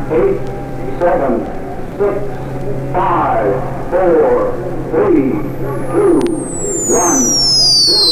8, 7, 6, 5, 4, 3, 2, 1, 0.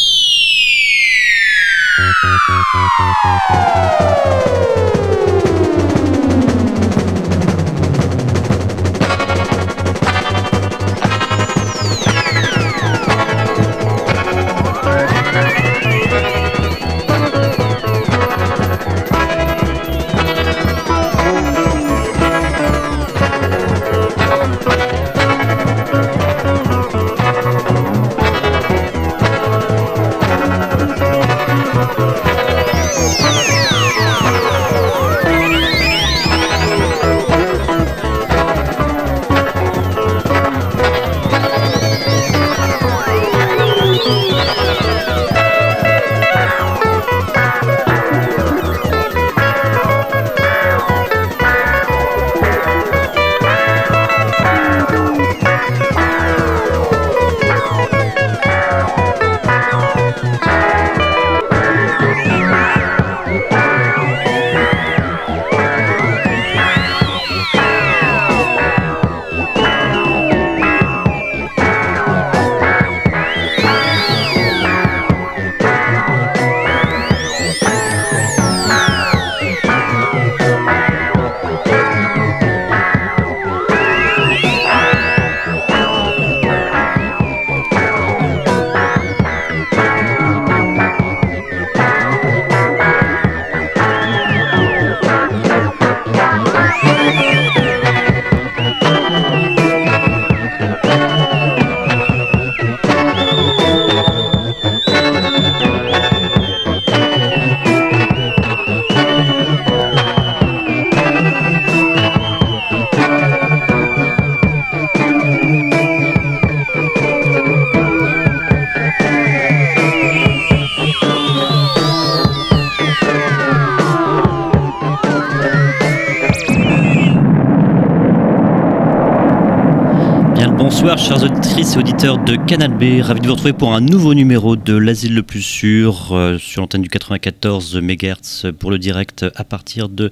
Bonsoir chers auditrices et auditeurs de Canal B, ravi de vous retrouver pour un nouveau numéro de l'Asile le plus sûr sur l'antenne du 94 MHz pour le direct à partir de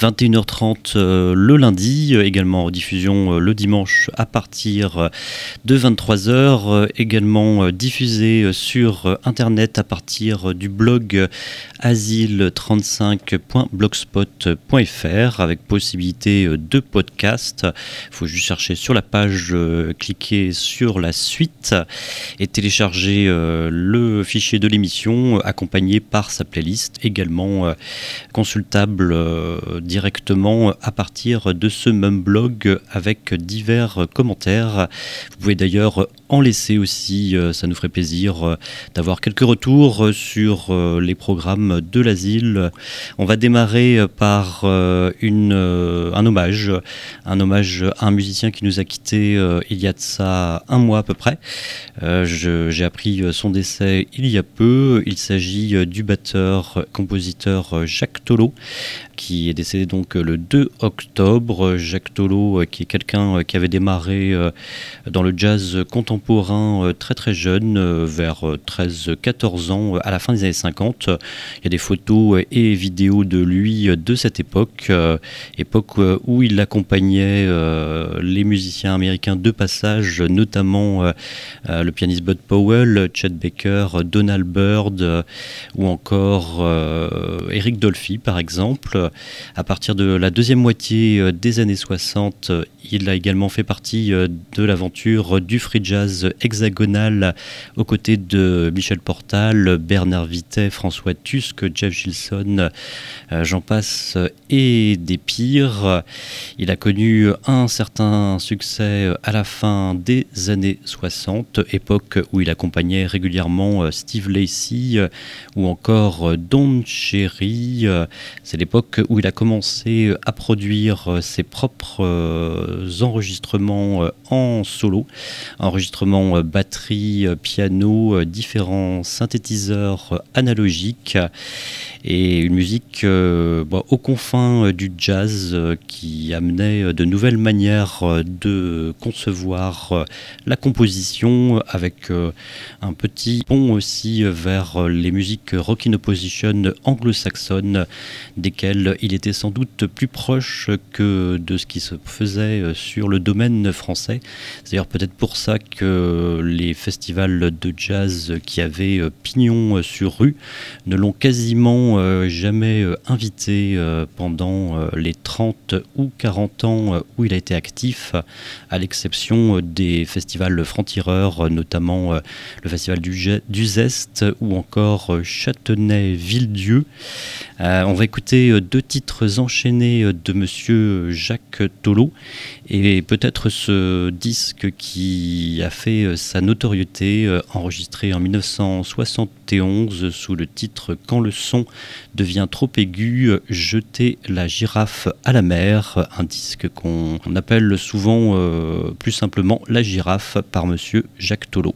21h30 le lundi, également en diffusion le dimanche à partir de 23h, également diffusé sur internet à partir du blog asile35.blogspot.fr avec possibilité de podcast. Il faut juste chercher sur la page, cliquer sur la suite et télécharger le fichier de l'émission accompagné par sa playlist, également consultable directement à partir de ce même blog avec divers commentaires. Vous pouvez d'ailleurs en laisser aussi, ça nous ferait plaisir d'avoir quelques retours sur les programmes de l'asile. On va démarrer par un hommage à un musicien qui nous a quittés il y a de ça un mois à peu près. J'ai appris son décès il y a peu. Il s'agit du batteur-compositeur Jacques Tolo, qui est décédé donc le 2 octobre. Jacques Tolo, qui est quelqu'un qui avait démarré dans le jazz contemporain très très jeune, vers 13-14 ans, à la fin des années 50. Il y a des photos et vidéos de lui de cette époque, époque où il accompagnait les musiciens américains de passage, notamment le pianiste Bud Powell, Chet Baker, Donald Byrd ou encore Eric Dolphy par exemple. À partir de la deuxième moitié des années 60, il a également fait partie de l'aventure du free jazz hexagonal aux côtés de Michel Portal, Bernard Vittet, François Tusk, Jeff Gilson, j'en passe et des pires. Il a connu un certain succès à la fin des années 60, époque où il accompagnait régulièrement Steve Lacy ou encore Don Cherry. C'est l'époque où il a commencé à produire ses propres enregistrements en solo, enregistrements batterie, piano, différents synthétiseurs analogiques et une musique aux confins du jazz qui amenait de nouvelles manières de concevoir par la composition, avec un petit pont aussi vers les musiques rock in opposition anglo-saxonnes, desquelles il était sans doute plus proche que de ce qui se faisait sur le domaine français. C'est d'ailleurs peut-être pour ça que les festivals de jazz qui avaient pignon sur rue ne l'ont quasiment jamais invité pendant les 30 ou 40 ans où il a été actif, à l'exception des festivals francs-tireurs, notamment le festival du Zest ou encore Châtenay-Villedieu. On va écouter deux titres enchaînés de monsieur Jacques Tholot, et peut-être ce disque qui a fait sa notoriété, enregistré en 1971 sous le titre « Quand le son devient trop aigu, jeter la girafe à la mer », un disque qu'on appelle souvent plus simplement La Girafe par monsieur Jacques Tholot.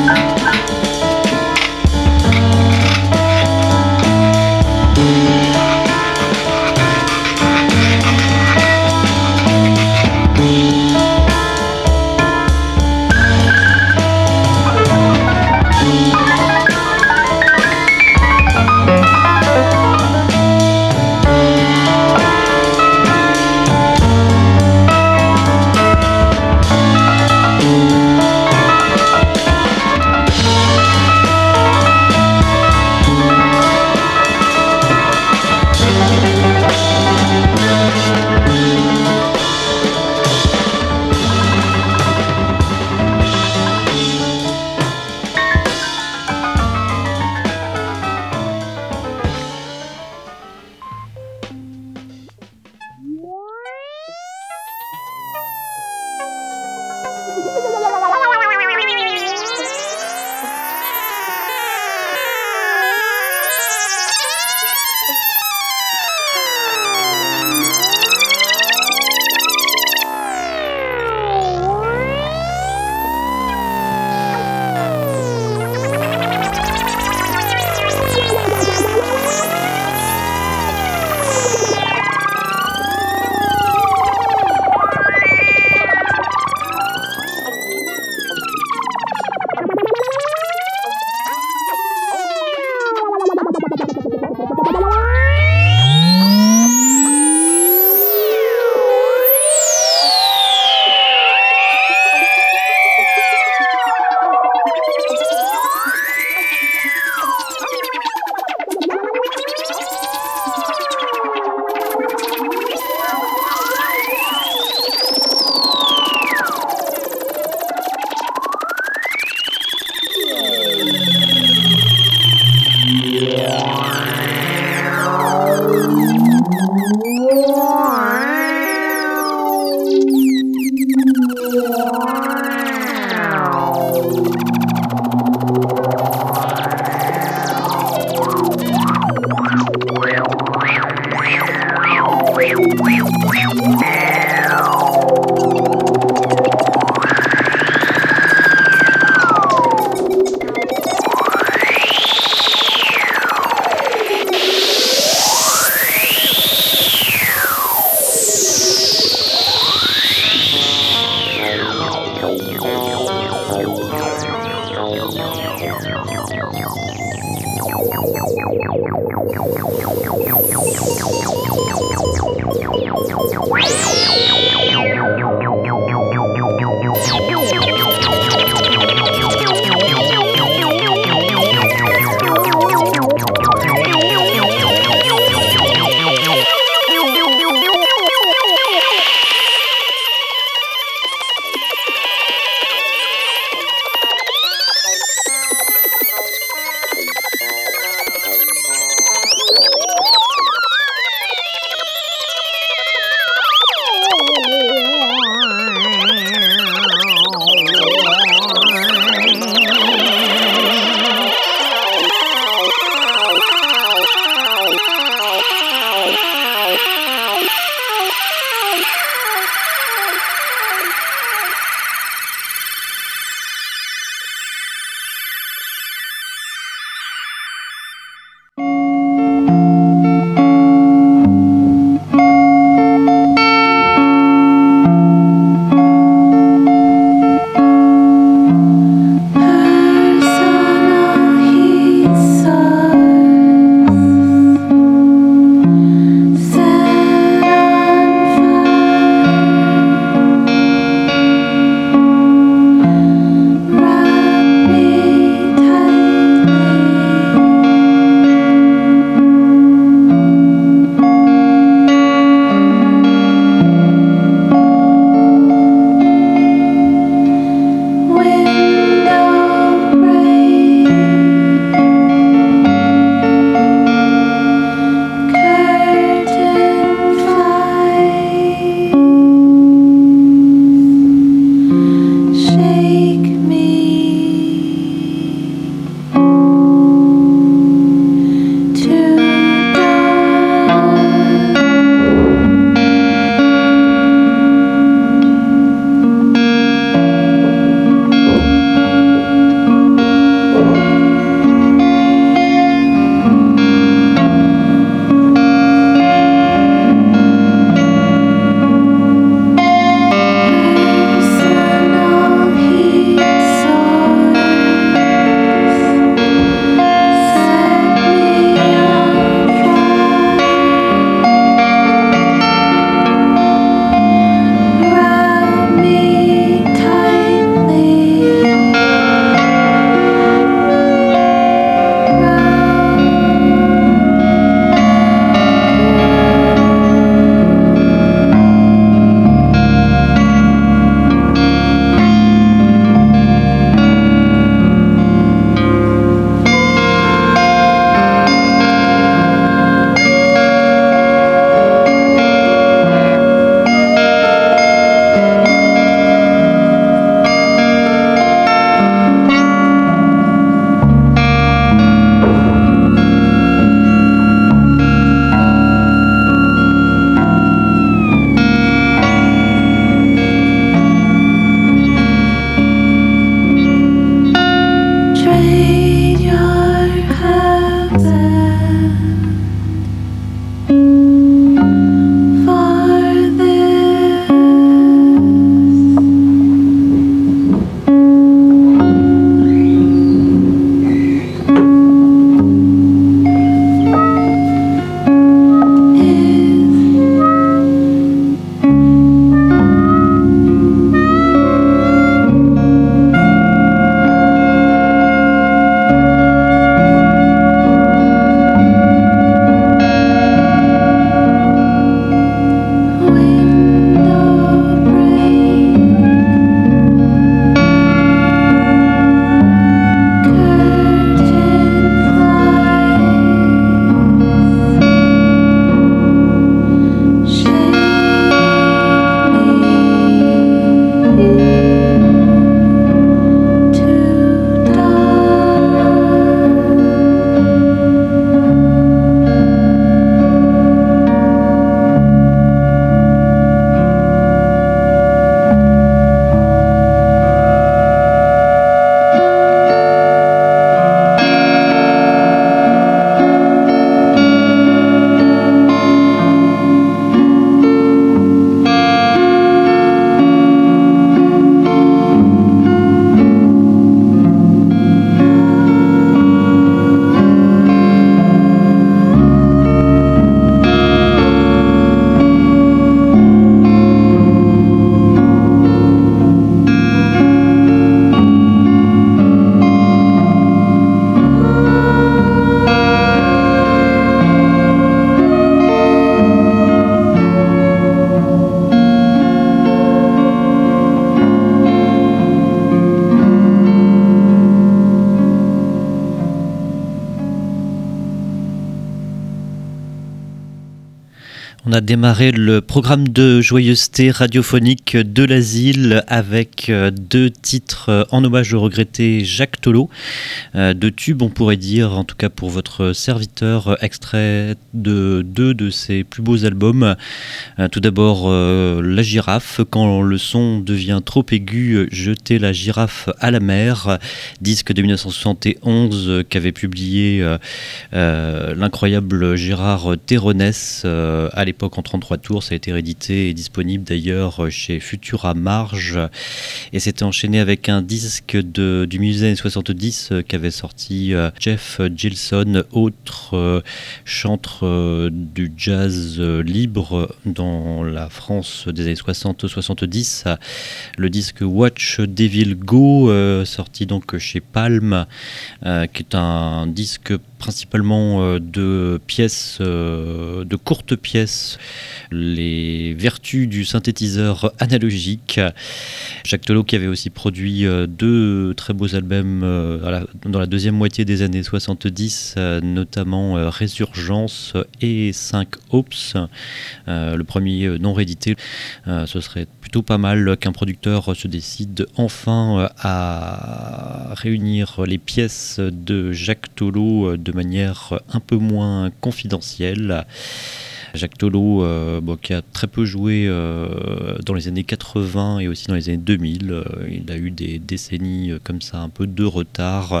On a démarré le programme de joyeuseté radiophonique de l'Asile avec 2 titres en hommage au regretté Jacques Tolleau. 2 tubes, on pourrait dire, en tout cas pour votre serviteur, extrait de 2 de ses plus beaux albums. Tout d'abord, La Girafe, quand le son devient trop aigu, jeter la girafe à la mer, disque de 1971 qu'avait publié l'incroyable Gérard Terronès à l'époque en 33 tours. Ça a été réédité et disponible d'ailleurs chez Futura Marge, et c'était enchaîné avec un disque du musée des années 70 qu'avait sorti Jeff Gilson, autre chantre du jazz libre dans la France des années 60-70. Le disque Watch Devil Go, sorti donc chez Palm, qui est un disque principalement de pièces, de courtes pièces, les vertus du synthétiseur analogique. Jacques Tolleau qui avait aussi produit 2 très beaux albums dans la deuxième moitié des années 70, notamment Résurgence et 5 Hopes, le premier non réédité. Ce serait plutôt pas mal qu'un producteur se décide enfin à réunir les pièces de Jacques Tolleau de manière un peu moins confidentielle. Jacques Tolleau, qui a très peu joué dans les années 80 et aussi dans les années 2000. Il a eu des décennies comme ça, un peu de retard.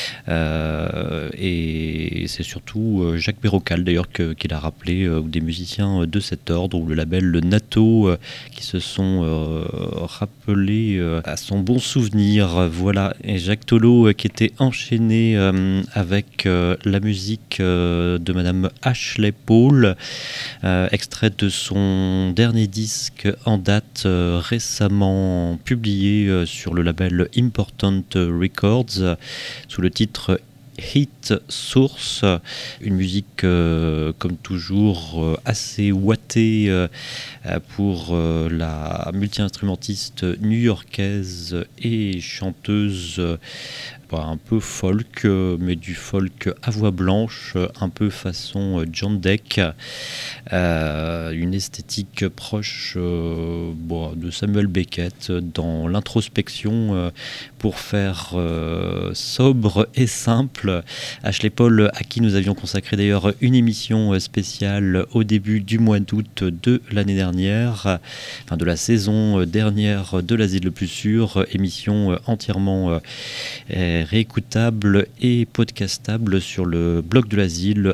Et c'est surtout Jacques Bérocal, d'ailleurs, qu'il a rappelé, ou des musiciens de cet ordre, ou le label Le Natto, qui se sont rappelés à son bon souvenir. Voilà, et Jacques Tolleau qui était enchaîné avec la musique de Madame Ashley Paul, extrait de son dernier disque en date, récemment publié sur le label Important Records sous le titre Hit Source, une musique comme toujours assez ouatée pour la multi-instrumentiste new-yorkaise et chanteuse, un peu folk, mais du folk à voix blanche, un peu façon John Deck, une esthétique proche de Samuel Beckett dans l'introspection pour faire sobre et simple. Ashley Paul, à qui nous avions consacré d'ailleurs une émission spéciale au début du mois d'août de l'année dernière, de la saison dernière de l'Asile le plus sûr, émission entièrement réécoutable et podcastable sur le blog de l'Asile,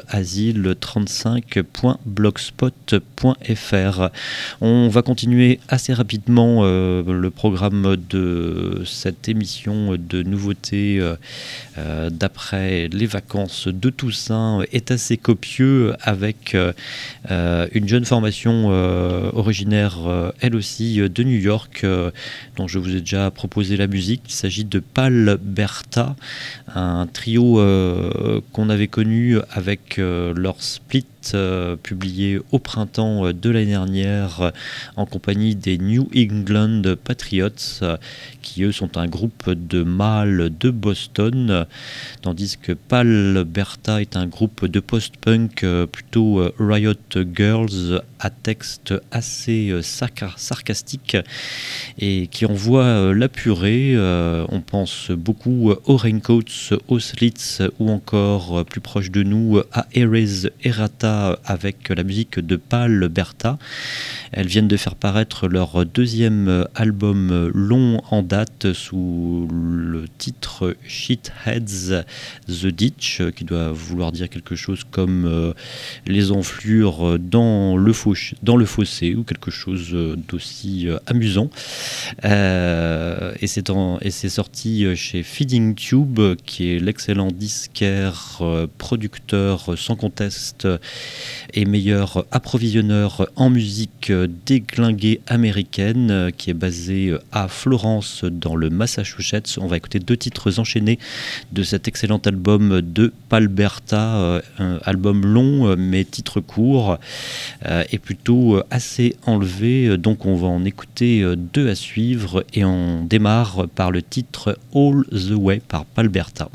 asile35.blogspot.fr. On va continuer assez rapidement le programme de cette émission de nouveautés d'après les vacances de Toussaint est assez copieux, avec une jeune formation originaire elle aussi de New York, dont je vous ai déjà proposé la musique. Il s'agit de Pal Berta, un trio qu'on avait connu avec leur split publié au printemps de l'année dernière en compagnie des New England Patriots, qui eux sont un groupe de mâles de Boston, tandis que Pal Berta est un groupe de post-punk plutôt Riot Girls, à texte assez sarcastique et qui envoie la purée. On pense beaucoup aux Raincoats, aux Slits, ou encore plus proche de nous à Erase Errata avec la musique de Pal Berta. Elles viennent de faire paraître leur deuxième album long en date sous le titre Shitheads The Ditch, qui doit vouloir dire quelque chose comme les enflures dans le fossé, ou quelque chose d'aussi amusant. Et c'est sorti chez Feeding Tube, qui est l'excellent disquaire, producteur sans conteste et meilleur approvisionneur en musique déglinguée américaine, qui est basé à Florence dans le Massachusetts. On va écouter 2 titres enchaînés de cet excellent album de Pal Berta, un album long mais titre court et plutôt assez enlevé, donc on va en écouter 2 à suivre, et on démarre par le titre All the Way par Pal Berta.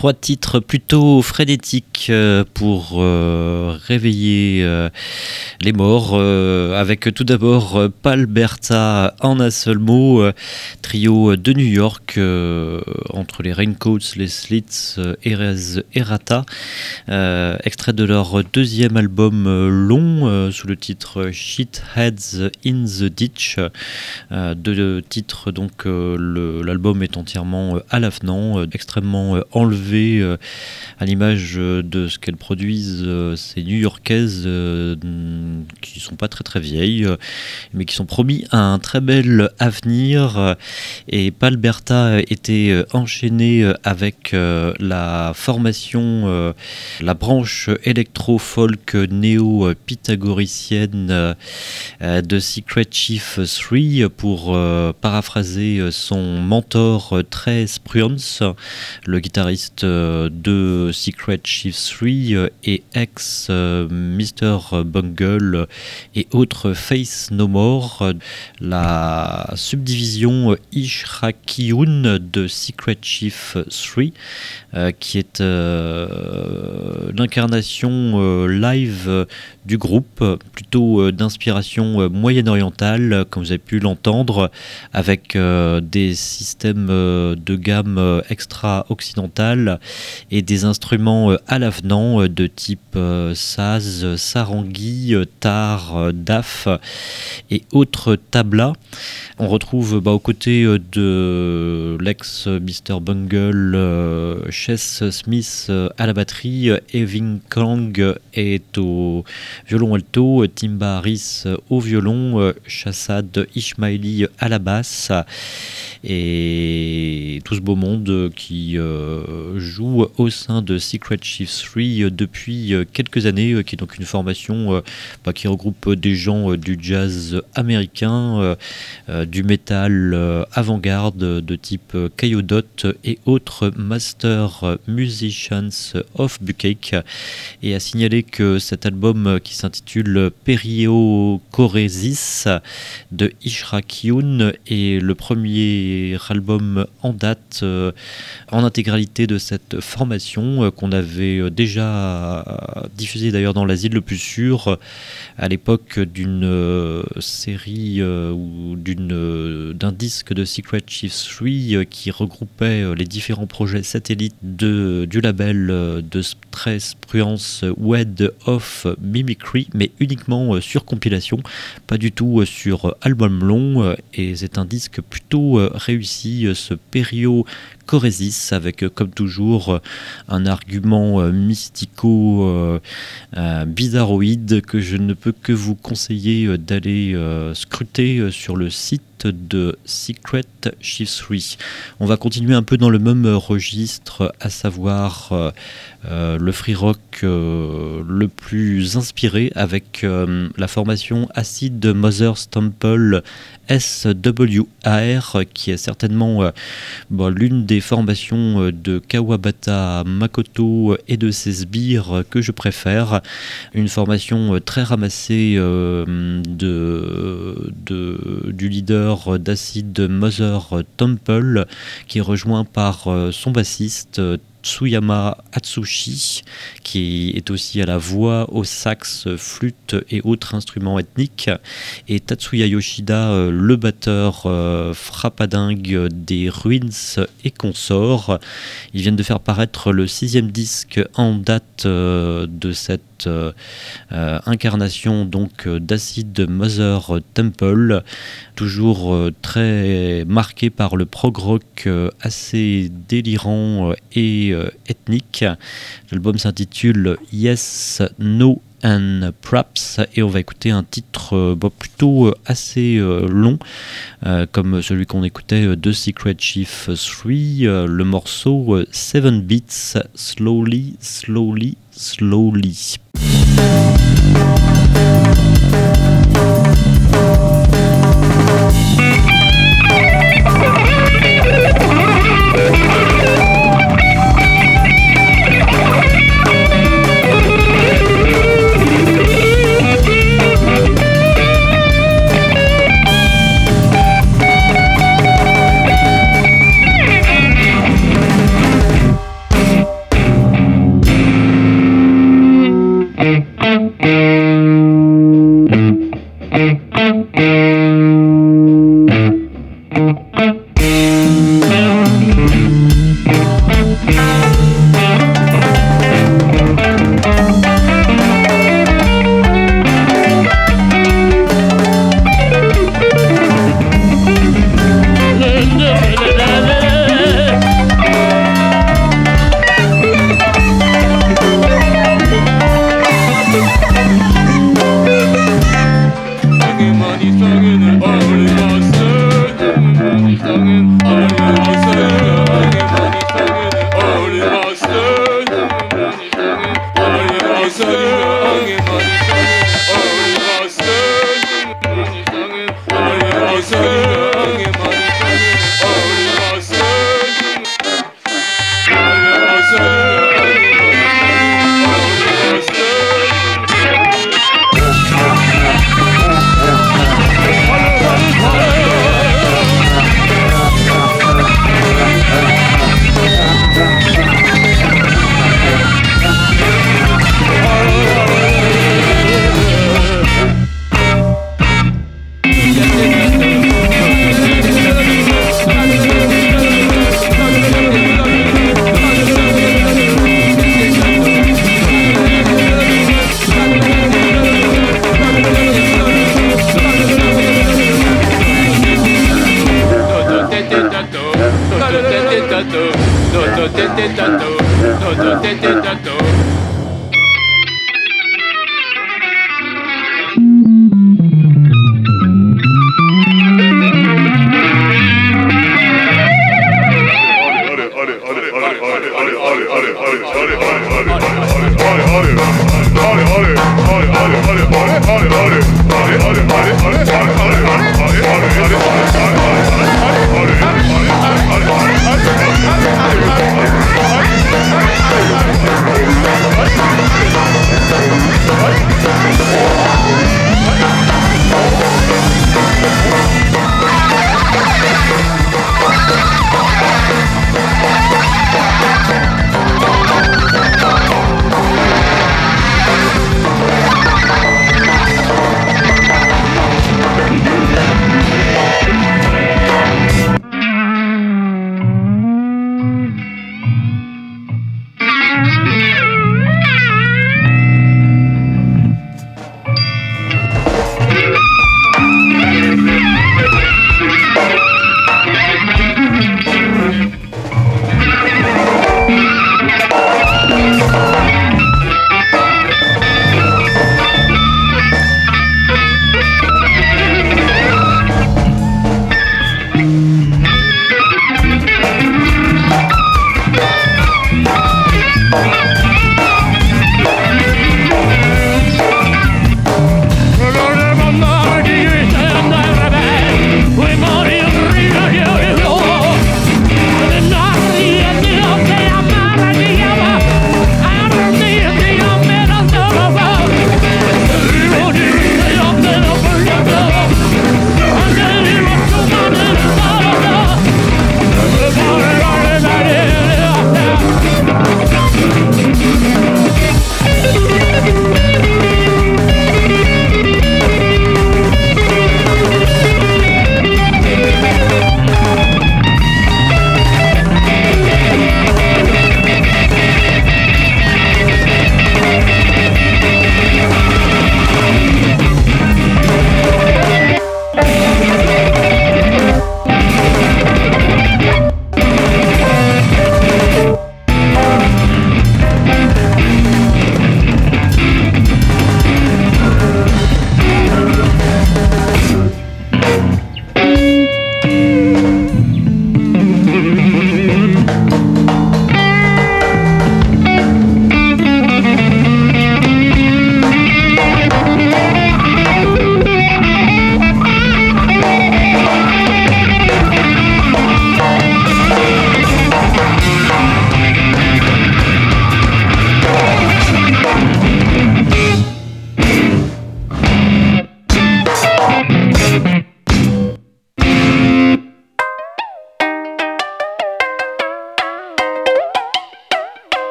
3 titres plutôt frénétiques pour réveiller les morts, avec tout d'abord Palberta en un seul mot, trio de New York, entre les Raincoats, les Slits, Erez et Rata, extrait de leur deuxième album long sous le titre Shitheads in the Ditch. Deux titres, donc l'album est entièrement à l'avenant, extrêmement enlevé à l'image de ce qu'elles produisent, ces New-Yorkaises qui sont pas très très vieilles, mais qui sont promis à un très bel avenir. Et Palberta était enchaîné avec la formation, la branche électro-folk néo-pythagoricienne de Secret Chief 3, pour paraphraser son mentor Trey Spruance, le guitariste de Secret Chief 3 et ex Mr. Bungle et autres Face No More, la subdivision Ishrakiun de Secret Chief 3, qui est l'incarnation live du groupe, plutôt d'inspiration moyen-orientale, comme vous avez pu l'entendre, avec des systèmes de gamme extra-occidentale et des instruments à l'avenant de type saz, sarangi, tar, daf et autres tablas. On retrouve aux côtés de l'ex Mr. Bungle, Chess Smith à la batterie, Evin Kang est au violon alto, Timba Harris au violon, Shassad Ismaili à la basse, et tout ce beau monde qui joue au sein de Secret Chief 3 depuis quelques années, qui est donc une formation qui regroupe des gens du jazz américain, du métal avant-garde de type Kayodot et autres Master Musicians of Bukkake. Et à signaler que cet album, qui s'intitule Periocoresis de Ishrakiun, est le premier album en date en intégralité de cette formation, qu'on avait déjà diffusé d'ailleurs dans l'Asile le plus sûr à l'époque d'une série ou d'un disque de Secret Chief 3 qui regroupait les différents projets satellites du label de Trey Spruance, Wed of Mimicry, mais uniquement sur compilation, pas du tout sur album long, et c'est un disque plutôt réussi, ce Periocoresis, avec comme toujours un argument mystico bizarroïde que je ne peux que vous conseiller d'aller scruter sur le site de Secret Chief 3. On va continuer un peu dans le même registre, à savoir le free rock le plus inspiré, avec la formation Acid Mother's Temple SWR, qui est certainement l'une des formations de Kawabata Makoto et de ses sbires que je préfère. Une formation très ramassée du leader d'Acid Mother Temple, qui est rejoint par son bassiste Tsuyama Atsushi, qui est aussi à la voix, au sax, flûte et autres instruments ethniques, et Tatsuya Yoshida, le batteur frappadingue des Ruins et consorts. Ils viennent de faire paraître le 6e disque en date de cette incarnation donc d'Acid Mother Temple, toujours très marqué par le prog rock assez délirant et ethnique. L'album s'intitule Yes, No and Perhaps, et on va écouter un titre plutôt assez long, comme celui qu'on écoutait de Secret Chief 3, le morceau 7 Beats Slowly, Slowly, Slowly.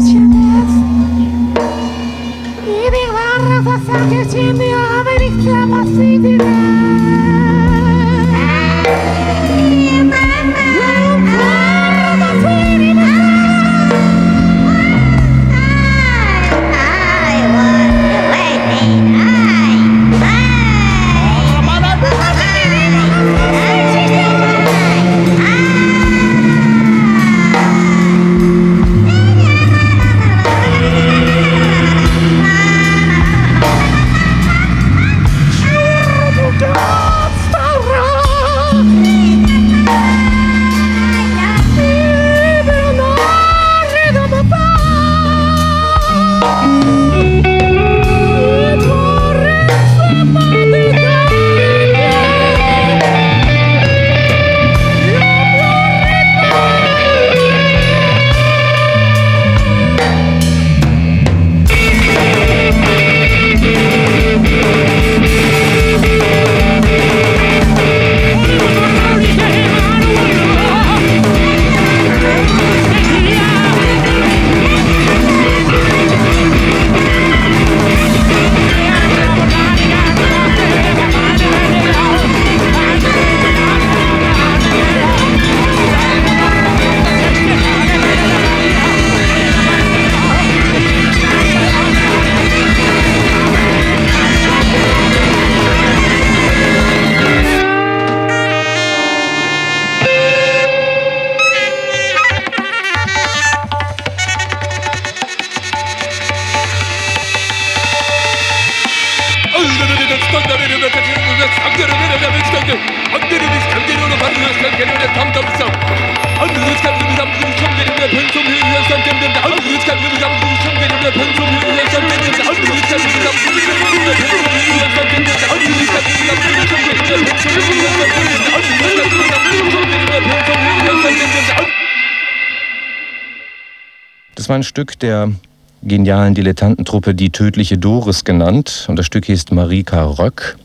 Das war ein Stück der genialen Dilettantentruppe Die tödliche Doris genannt. Und das Stück hieß Marika Röck.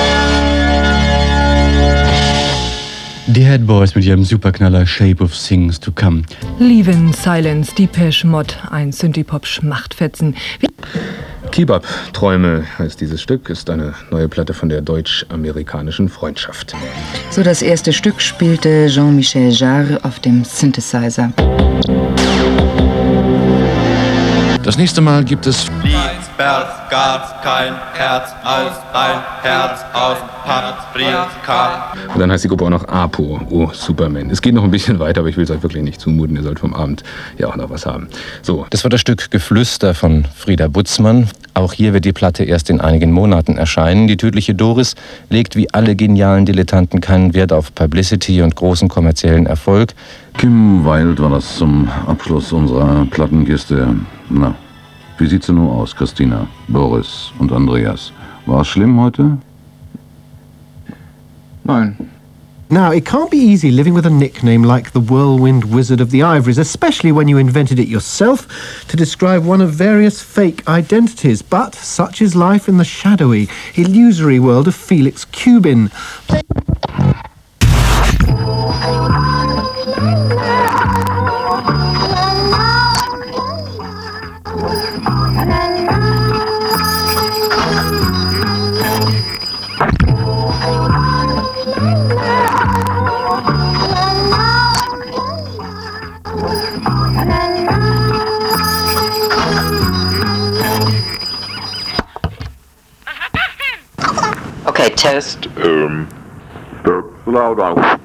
Die Head Boys mit ihrem Superknaller Shape of Things to Come. Leave in Silence, Depeche Mode, ein Synthie-Pop-Schmachtfetzen. Kebab, Träume heißt dieses Stück, ist eine neue Platte von der deutsch-amerikanischen Freundschaft. So das erste Stück spielte Jean-Michel Jarre auf dem Synthesizer. Das nächste Mal gibt es Liesberg gab's kein Herz als ein Herz aus Paprika. Und dann heißt die Gruppe auch noch Apo, oh Superman. Es geht noch ein bisschen weiter, aber ich will es euch wirklich nicht zumuten. Ihr sollt vom Abend ja auch noch was haben. So, das war das Stück Geflüster von Frieda Butzmann. Auch hier wird die Platte erst in einigen Monaten erscheinen. Die tödliche Doris legt wie alle genialen Dilettanten keinen Wert auf Publicity und großen kommerziellen Erfolg. Kim Wilde war das zum Abschluss unserer Plattenkiste. Na, wie sieht's denn nur aus, Christina, Boris und Andreas? War es schlimm heute? Nein. Now, it can't be easy living with a nickname like the Whirlwind Wizard of the Ivories, especially when you invented it yourself to describe one of various fake identities. But such is life in the shadowy, illusory world of Felix Cuban. Okay, test. Slow down.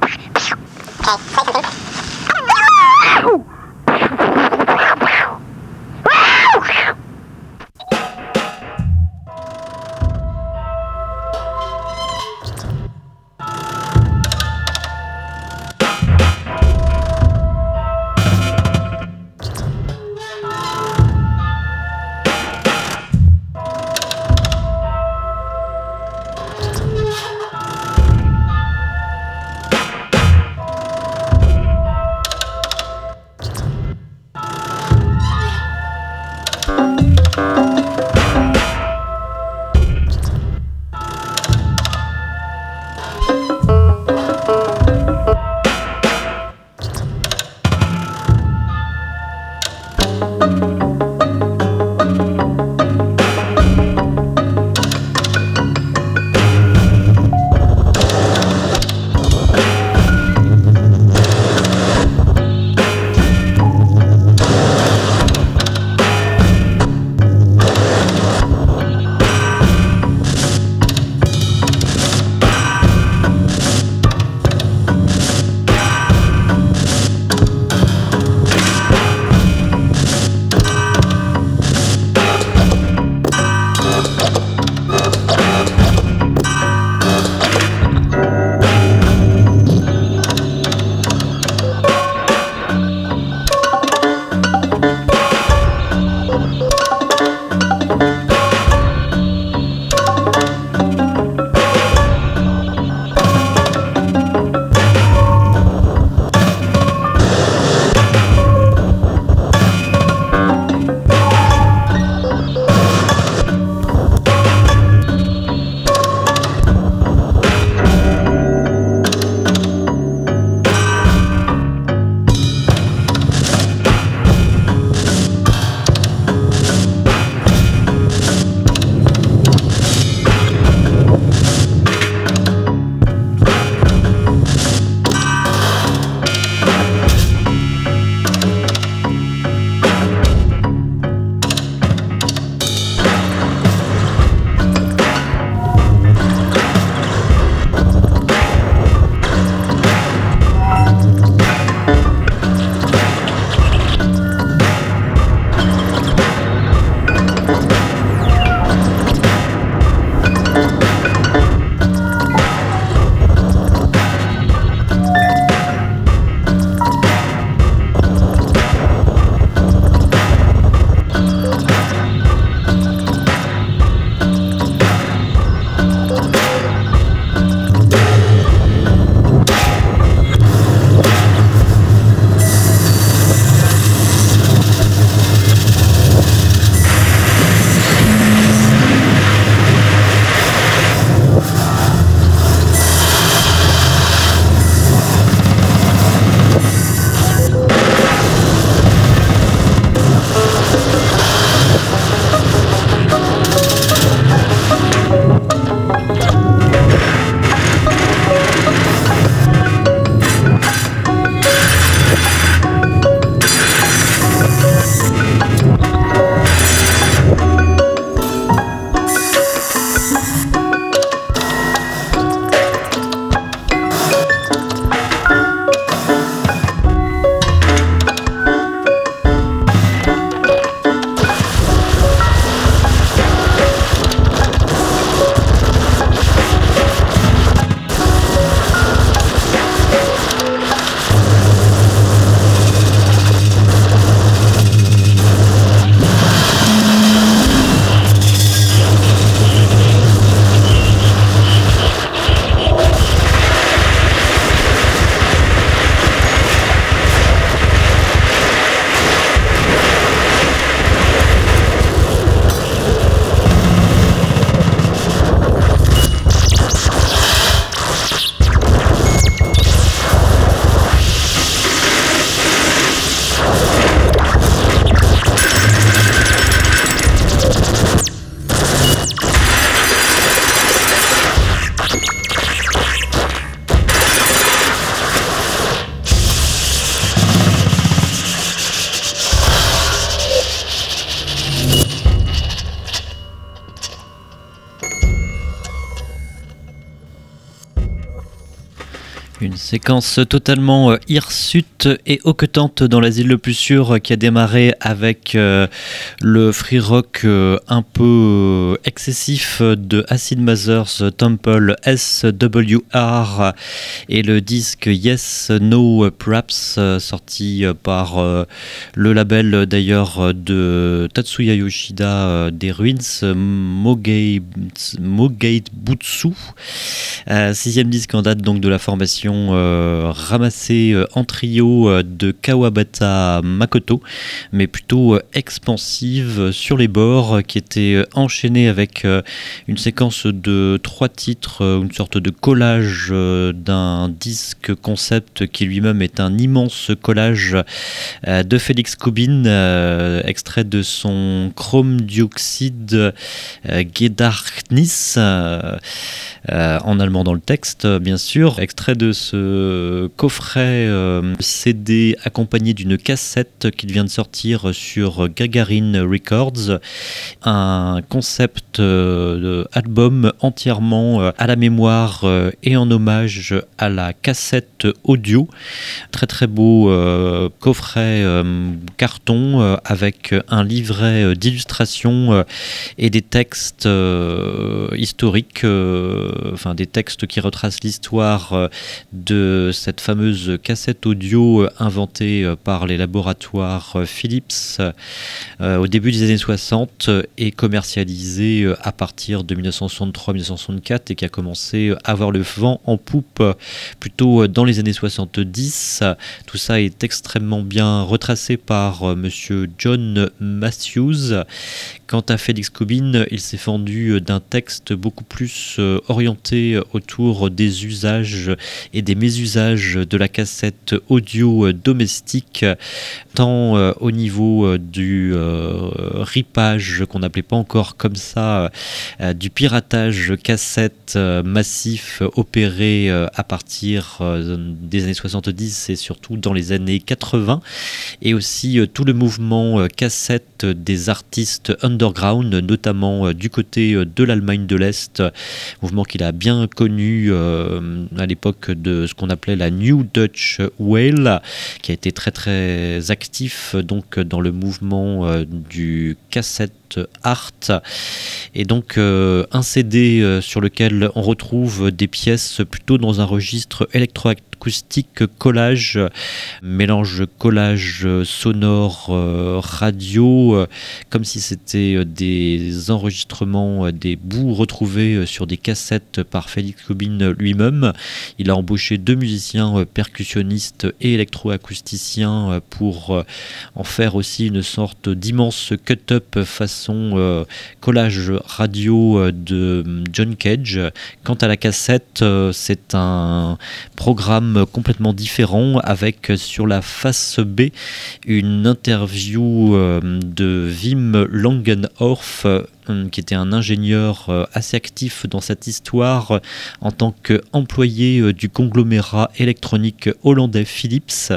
Une séquence totalement hirsute et hoquetante dans l'asile le plus sûr qui a démarré avec le free rock un peu excessif de Acid Mothers Temple SWR et le disque Yes, No, Perhaps sorti par le label d'ailleurs de Tatsuya Yoshida des Ruins, Mogate Butsu. Sixième disque en date donc de la formation ramassé en trio de Kawabata Makoto, mais plutôt expansive sur les bords, qui était enchaînée avec une séquence de 3 titres, une sorte de collage d'un disque concept qui lui-même est un immense collage de Félix Kubin, extrait de son Chrome Dioxide Gedarknis, en allemand dans le texte bien sûr, extrait de ce coffret CD accompagné d'une cassette qui vient de sortir sur Gagarin Records, un concept album entièrement à la mémoire et en hommage à la cassette audio. Très très beau coffret carton avec un livret d'illustrations et des textes historiques, enfin des textes qui retracent l'histoire de cette fameuse cassette audio inventée par les laboratoires Philips au début des années 60 et commercialisée à partir de 1963-1964 et qui a commencé à avoir le vent en poupe plutôt dans les années 70. Tout ça est extrêmement bien retracé par monsieur John Matthews. Quant à Félix Kubin, il s'est fendu d'un texte beaucoup plus orienté autour des usages et des mésusages de la cassette audio domestique, tant au niveau du ripage, qu'on n'appelait pas encore comme ça, du piratage cassette massif opéré à partir des années 70 et surtout dans les années 80, et aussi tout le mouvement cassette des artistes underground, notamment du côté de l'Allemagne de l'Est, mouvement qu'il a bien connu à l'époque de ce qu'on appelait la New Dutch Wave, qui a été très très actif donc dans le mouvement du cassette art, et donc un CD sur lequel on retrouve des pièces plutôt dans un registre électroacoustique collage, mélange collage sonore radio, comme si c'était des enregistrements, des bouts retrouvés sur des cassettes par Félix Kubin lui-même. Il a embauché 2 musiciens percussionnistes et électroacousticiens pour en faire aussi une sorte d'immense cut-up façon collage radio de John Cage. Quant à la cassette, c'est un programme complètement différent avec sur la face B une interview de Wim Langenhorst, qui était un ingénieur assez actif dans cette histoire en tant qu'employé du conglomérat électronique hollandais Philips,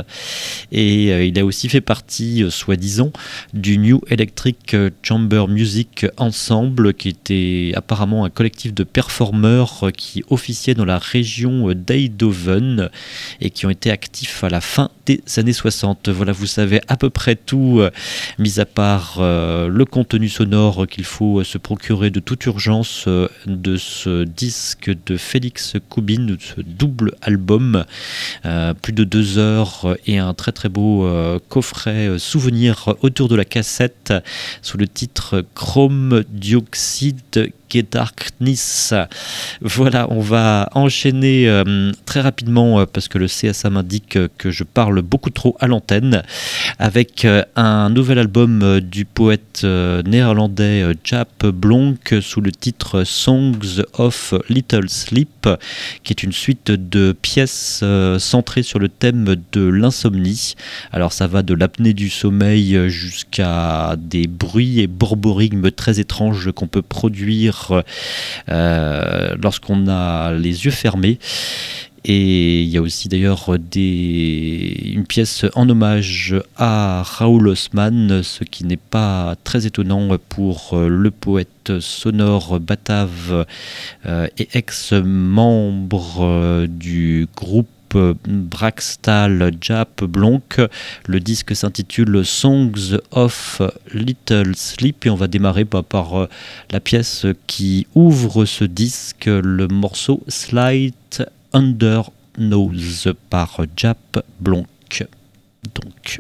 et il a aussi fait partie, soi-disant, du New Electric Chamber Music Ensemble, qui était apparemment un collectif de performeurs qui officiait dans la région d'Eindhoven et qui ont été actifs à la fin des années 60. Voilà, vous savez à peu près tout, mis à part le contenu sonore qu'il faut se procurer de toute urgence de ce disque de Félix Kubin, de ce double album, plus de 2 heures et un très très beau coffret souvenir autour de la cassette sous le titre Chrome Dioxide Gedarknis. Voilà, on va enchaîner très rapidement parce que le CSA m'indique que je parle beaucoup trop à l'antenne, avec un nouvel album du poète néerlandais Jaap Blonk sous le titre Songs of Little Sleep, qui est une suite de pièces centrées sur le thème de l'insomnie. Alors ça va de l'apnée du sommeil jusqu'à des bruits et borborigmes très étranges qu'on peut produire lorsqu'on a les yeux fermés. Et il y a aussi d'ailleurs une pièce en hommage à Raoul Haussmann, ce qui n'est pas très étonnant pour le poète sonore batave et ex-membre du groupe Braxtal Jap Blonk. Le disque s'intitule Songs of Little Sleep et on va démarrer par la pièce qui ouvre ce disque, le morceau Slight Under Nose par Jap Blonk. Donc.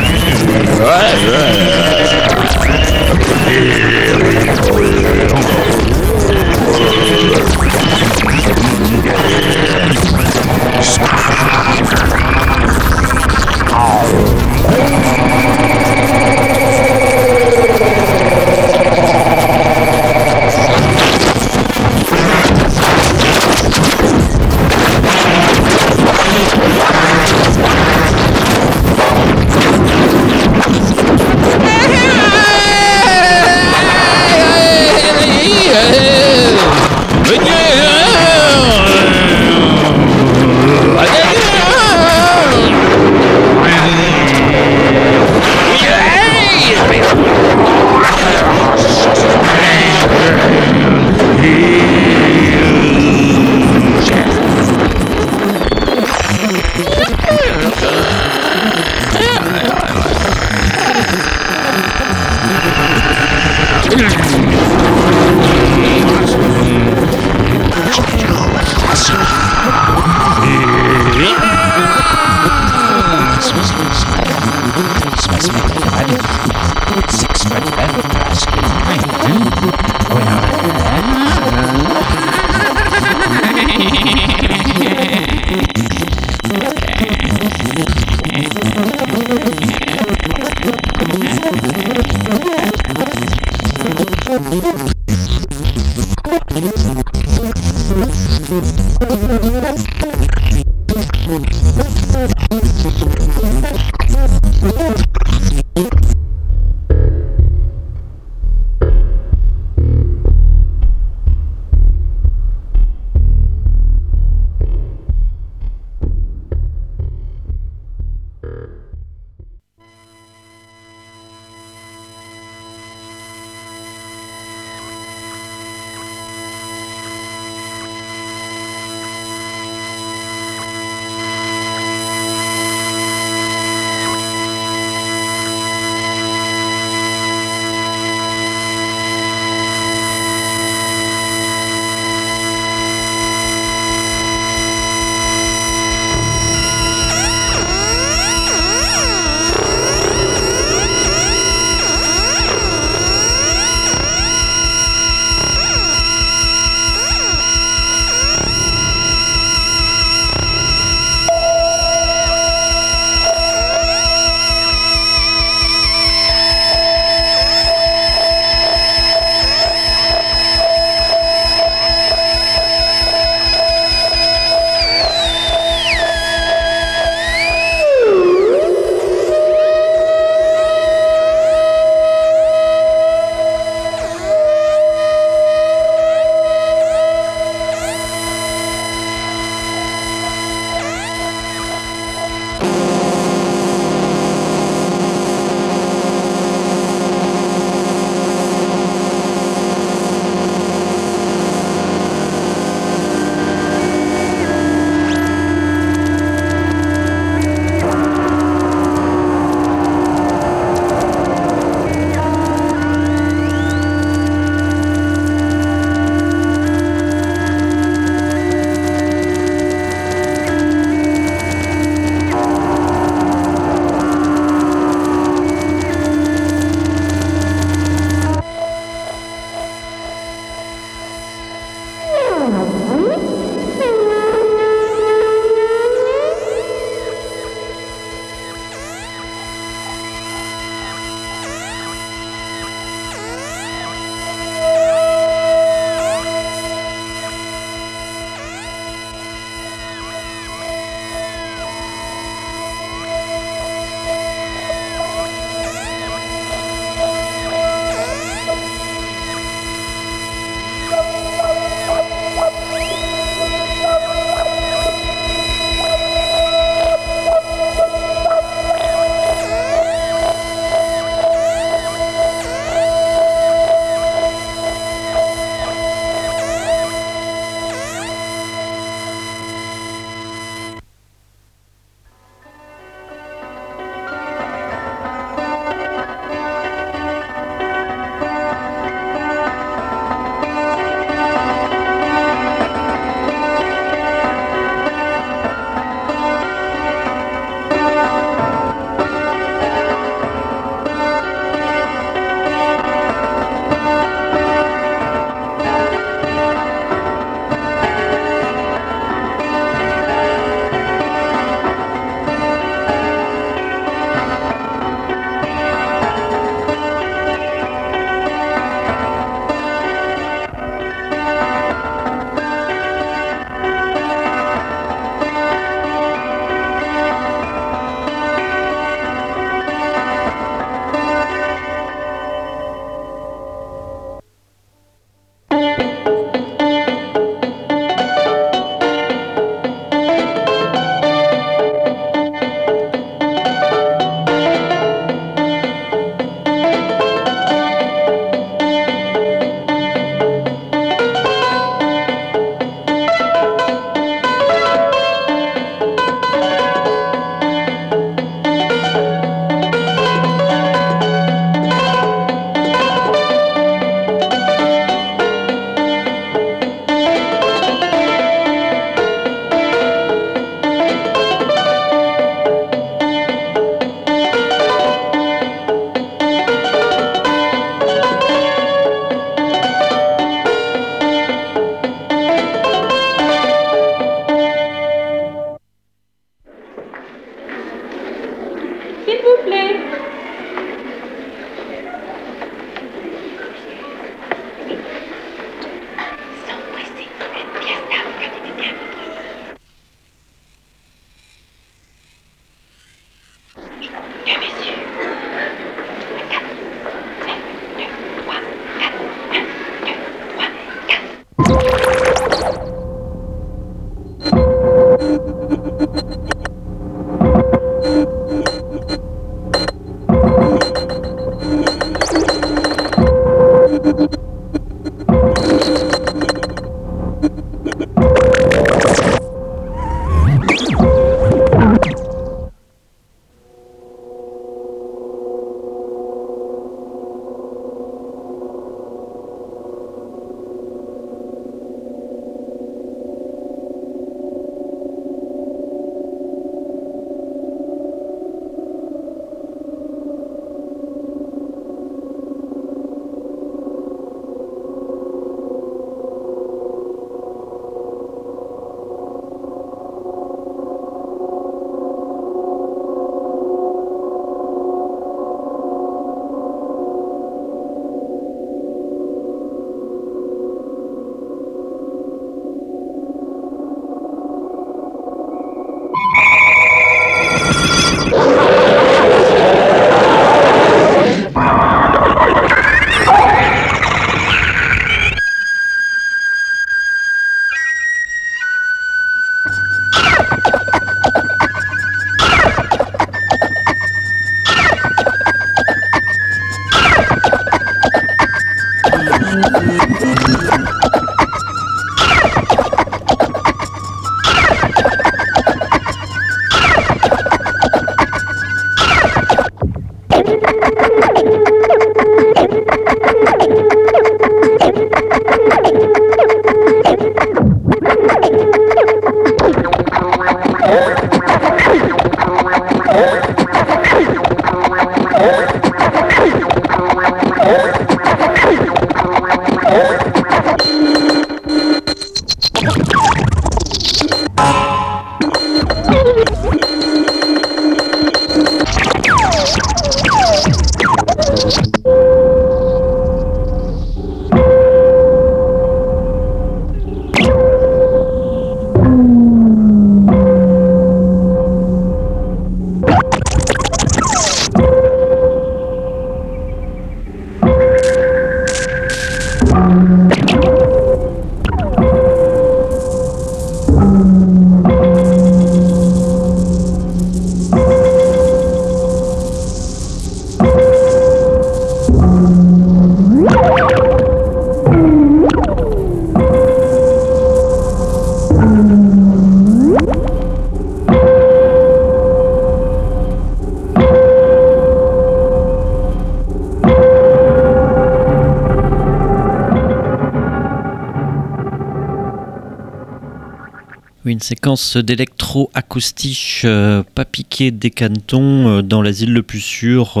Une séquence d'électro-acoustique pas piqué des cantons dans l'asile le plus sûr,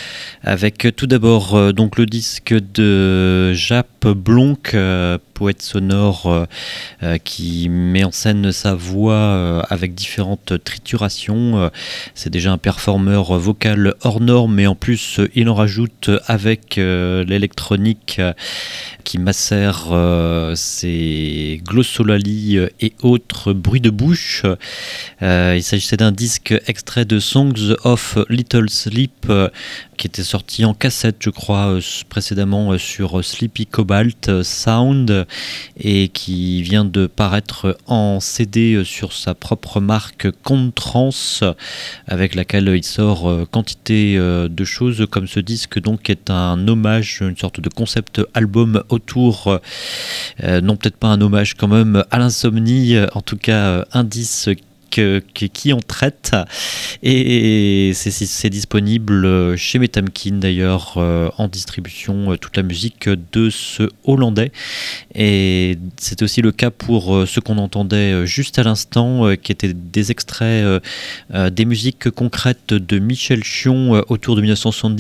avec tout d'abord donc le disque de Jaap Blonk, poète sonore qui met en scène sa voix avec différentes triturations. C'est déjà un performeur vocal hors norme, mais en plus il en rajoute avec l'électronique qui macère ses glossolalies et autres bruits de bouche. Il s'agissait d'un disque extrait de Songs of Little Sleep qui était sorti en cassette, je crois, précédemment sur Sleepy Cobalt Sound, et qui vient de paraître en CD sur sa propre marque Contrance, avec laquelle il sort quantité de choses, comme ce disque donc est un hommage, une sorte de concept album autour, non peut-être pas un hommage quand même à l'insomnie, en tout cas indice qui en traite, et c'est disponible chez Metamkin d'ailleurs, en distribution, toute la musique de ce Hollandais. Et c'est aussi le cas pour ce qu'on entendait juste à l'instant, qui étaient des extraits des musiques concrètes de Michel Chion autour de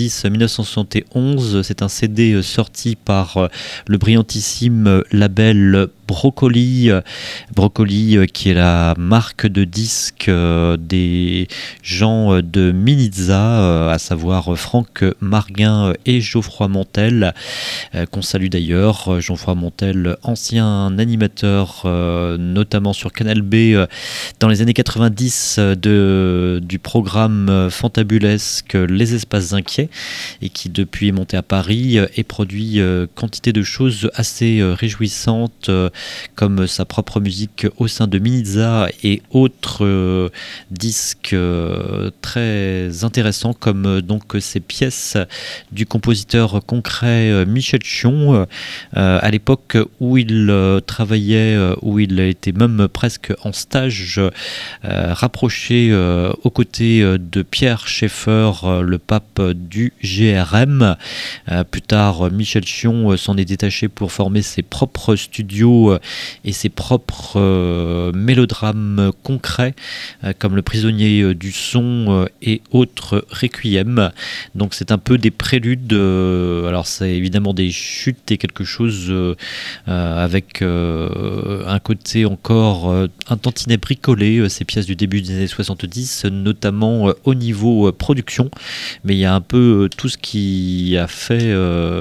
1970-1971. C'est un CD sorti par le brillantissime label Broccoli, qui est la marque de disques des gens de Minizza, à savoir Franck Marguin et Geoffroy Montel, qu'on salue d'ailleurs. Geoffroy Montel, ancien animateur, notamment sur Canal B dans les années 90 du programme fantabulesque Les Espaces Inquiets, et qui depuis est monté à Paris et produit quantité de choses assez réjouissantes, comme sa propre musique au sein de Miniza et autres disques très intéressants comme donc ces pièces du compositeur concret Michel Chion à l'époque où il travaillait, où il était même presque en stage rapproché aux côtés de Pierre Schaeffer, le pape du GRM. Plus tard, Michel Chion s'en est détaché pour former ses propres studios et ses propres mélodrames concrets comme Le prisonnier du son et autres Requiem. Donc c'est un peu des préludes, alors c'est évidemment des chutes et quelque chose avec un côté encore un tantinet bricolé, ces pièces du début des années 70, notamment au niveau production, mais il y a un peu tout ce qui a fait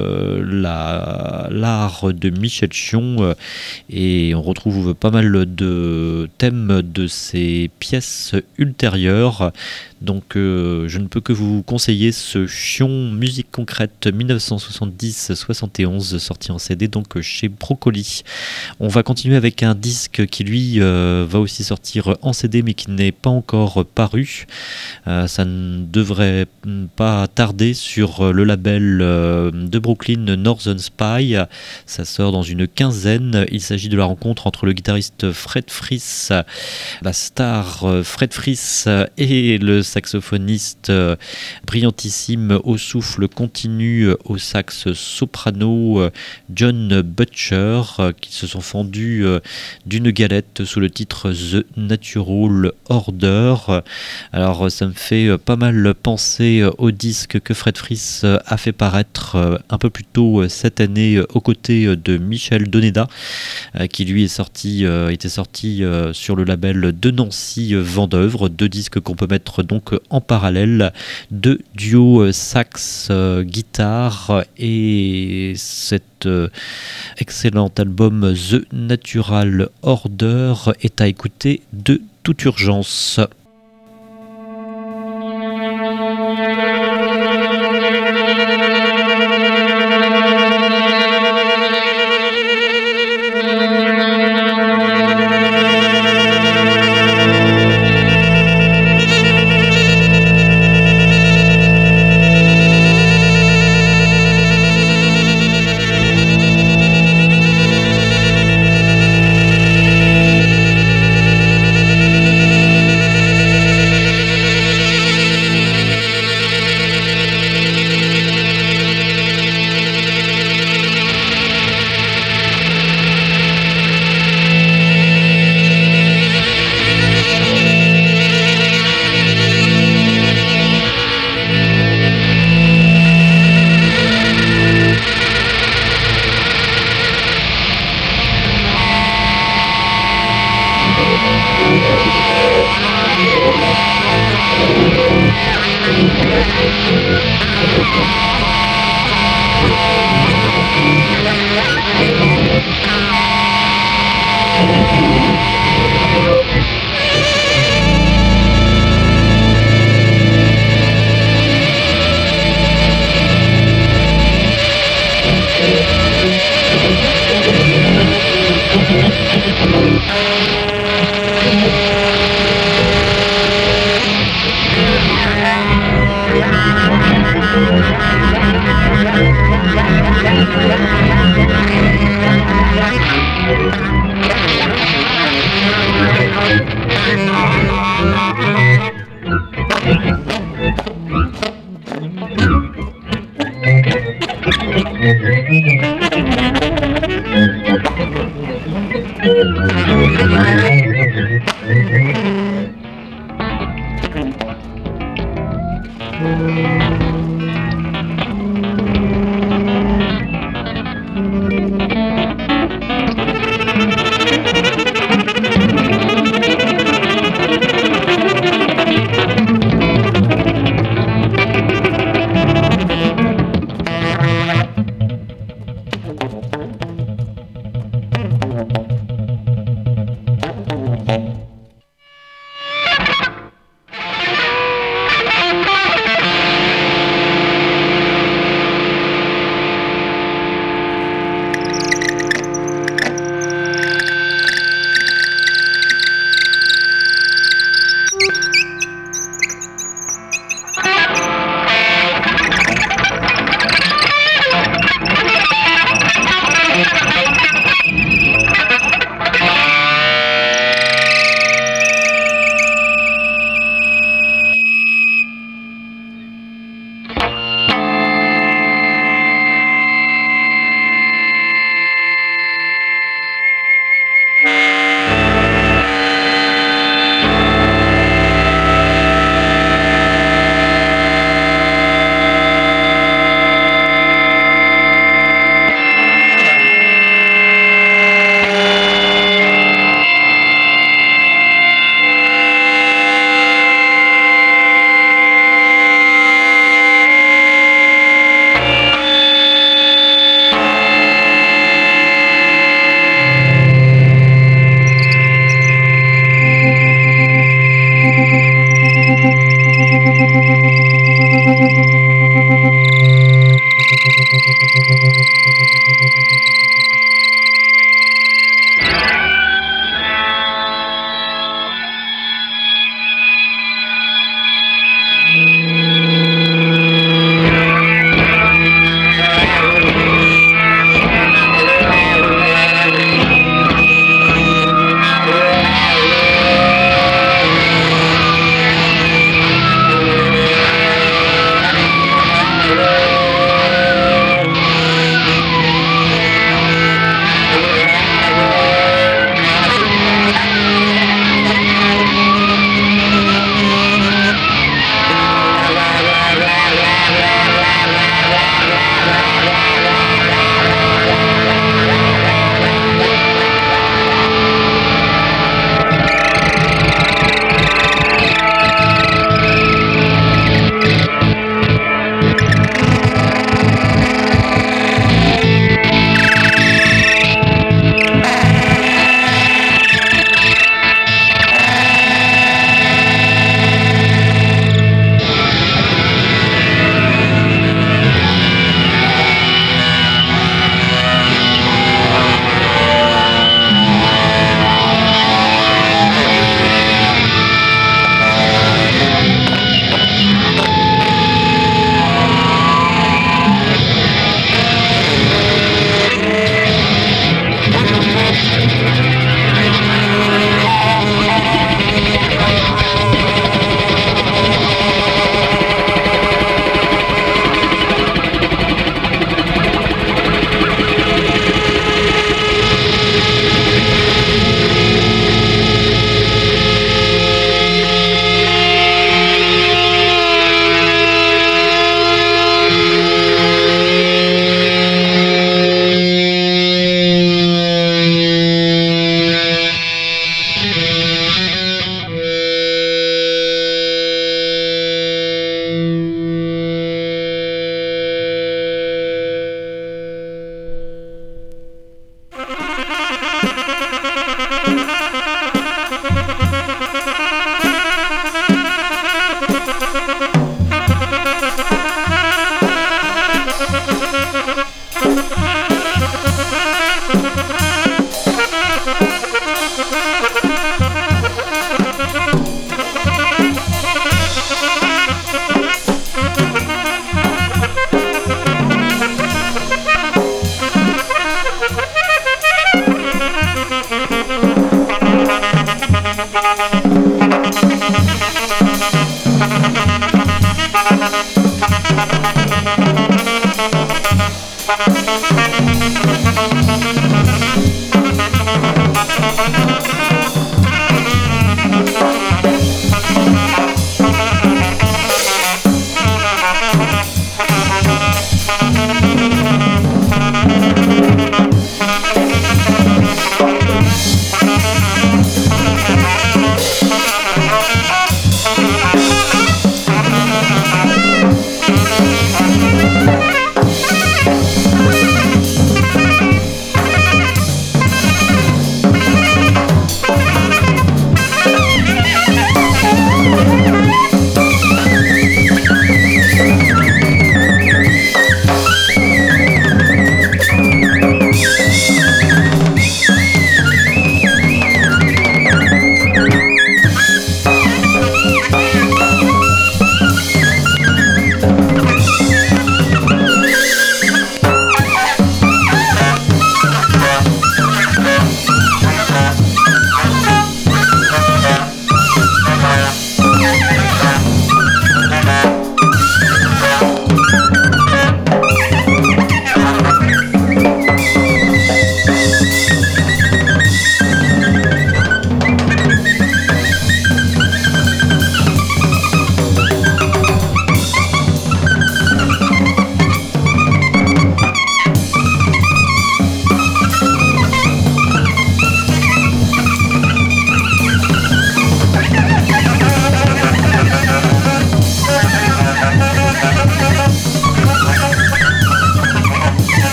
l'art de Michel Chion et on retrouve pas mal de thèmes de ces pièces ultérieures. Donc je ne peux que vous conseiller ce Chion musique concrète 1970-71 sorti en CD donc chez Brocoli. On va continuer avec un disque qui lui va aussi sortir en CD mais qui n'est pas encore paru. Ça ne devrait pas tarder sur le label de Brooklyn Northern Spy. Ça sort dans une quinzaine. Il s'agit de la rencontre entre le guitariste Fred Frith, la star Fred Frith et le saxophoniste brillantissime au souffle continu au sax soprano John Butcher qui se sont fendus d'une galette sous le titre The Natural Order. Alors ça me fait pas mal penser au disque que Fred Frith a fait paraître un peu plus tôt cette année aux côtés de Michel Doneda qui lui était sorti sur le label de Nancy Vendeuvre, deux disques qu'on peut mettre donc en parallèle, de duo sax guitare et cet excellent album The Natural Order est à écouter de toute urgence.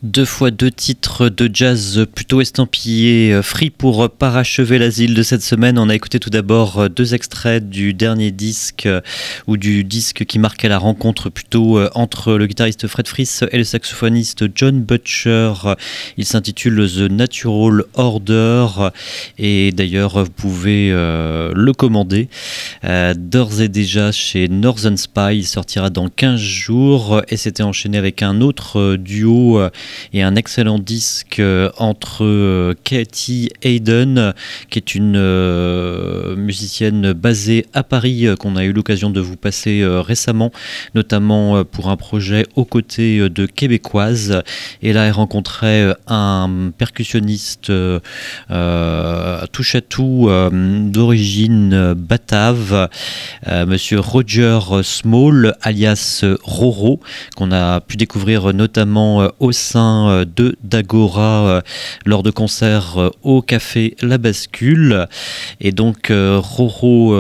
2 fois 2 titres de jazz plutôt estampillés, free pour parachever l'asile de cette semaine. On a écouté tout d'abord 2 extraits du dernier disque ou du disque qui marquait la rencontre plutôt entre le guitariste Fred Frith et le saxophoniste John Butcher. Il s'intitule The Natural Order et d'ailleurs vous pouvez le commander d'ores et déjà chez Northern Spy. Il sortira dans 15 jours et c'était enchaîné avec un autre duo et un excellent disque entre Katie Hayden, qui est une musicienne basée à Paris, qu'on a eu l'occasion de vous passer récemment, notamment pour un projet aux côtés de Québécoises. Et là, elle rencontrait un percussionniste touche-à-tout d'origine batave, monsieur Roger Small, alias Roro, qu'on a pu découvrir notamment au sein de d'Agora lors de concerts au Café La Bascule. Et donc Roro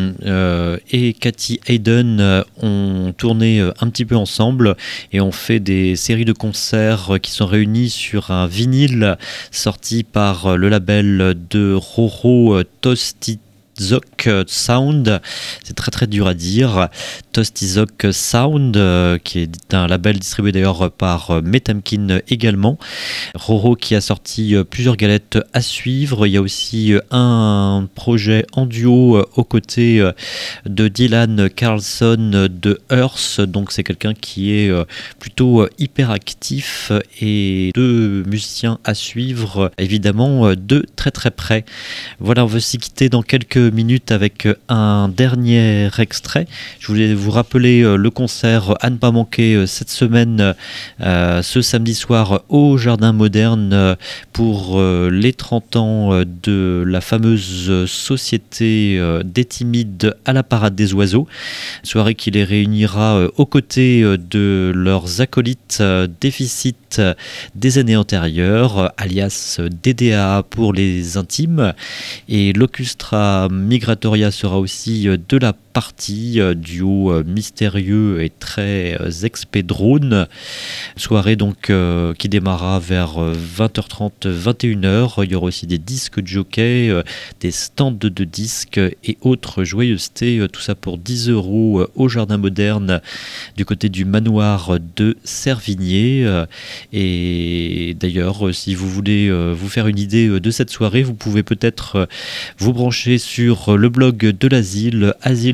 et Katie Hayden ont tourné un petit peu ensemble et ont fait des séries de concerts qui sont réunis sur un vinyle sorti par le label de Roro, Toasty Zoc Sound, c'est très très dur à dire. Toasty Zoc Sound, qui est un label distribué d'ailleurs par Metamkin également. Roro qui a sorti plusieurs galettes à suivre. Il y a aussi un projet en duo aux côtés de Dylan Carlson de Earth. Donc c'est quelqu'un qui est plutôt hyper actif et 2 musiciens à suivre évidemment de très très près. Voilà, on veut s'y quitter dans quelques minutes avec un dernier extrait. Je voulais vous rappeler le concert à ne pas manquer cette semaine, ce samedi soir au Jardin Moderne pour les 30 ans de la fameuse Société des Timides à la Parade des Oiseaux. Soirée qui les réunira aux côtés de leurs acolytes déficit des années antérieures, alias DDA pour les intimes, et l'Ocustra Migratoria sera aussi de la partie, duo mystérieux et très expédrone. Soirée donc qui démarrera vers 20h30, 21h. Il y aura aussi des disques jockey, des stands de disques et autres joyeusetés. Tout ça pour 10 € au Jardin Moderne du côté du manoir de Servigné. Et d'ailleurs, si vous voulez vous faire une idée de cette soirée, vous pouvez peut-être vous brancher sur le blog de l'asile,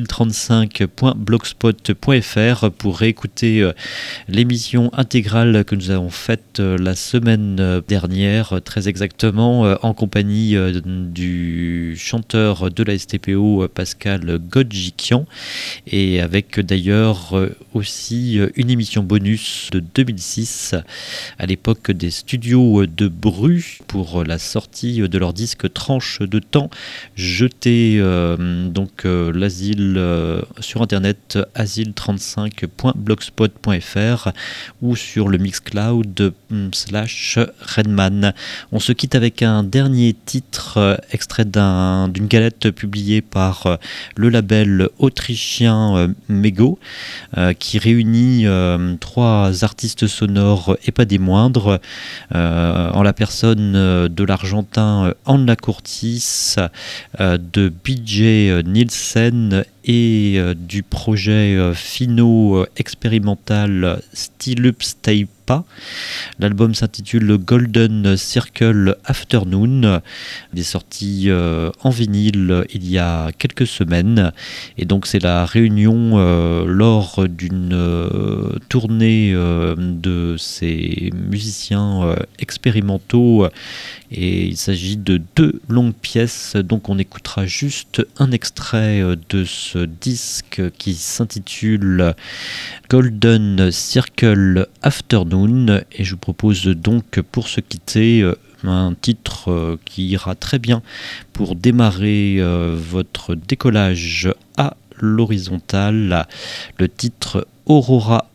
asile35.blogspot.fr, pour réécouter l'émission intégrale que nous avons faite la semaine dernière, très exactement, en compagnie du chanteur de la STPO, Pascal Godjikian, et avec d'ailleurs aussi une émission bonus de 2006 à l'époque des studios de Bru pour la sortie de leur disque Tranche de temps jeté. Donc l'asile sur internet, asile35.blogspot.fr ou sur le Mixcloud /Redman. On se quitte avec un dernier titre extrait d'une galette publiée par le label autrichien Mego, qui réunit 3 artistes sonores et pas des moindres, en la personne de l'Argentin Anna Curtis, de BJ Nielsen et du projet Fino expérimental Stilups Taipa. L'album s'intitule Golden Circle Afternoon. Il est sorti en vinyle il y a quelques semaines et donc c'est la réunion lors d'une tournée de ces musiciens expérimentaux, et il s'agit de 2 longues pièces. Donc on écoutera juste un extrait de ce disque qui s'intitule Golden Circle Afternoon, et je vous propose donc pour se quitter un titre qui ira très bien pour démarrer votre décollage à l'horizontale, le titre Aurora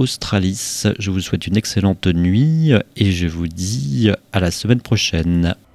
Australis. Je vous souhaite une excellente nuit et je vous dis à la semaine prochaine.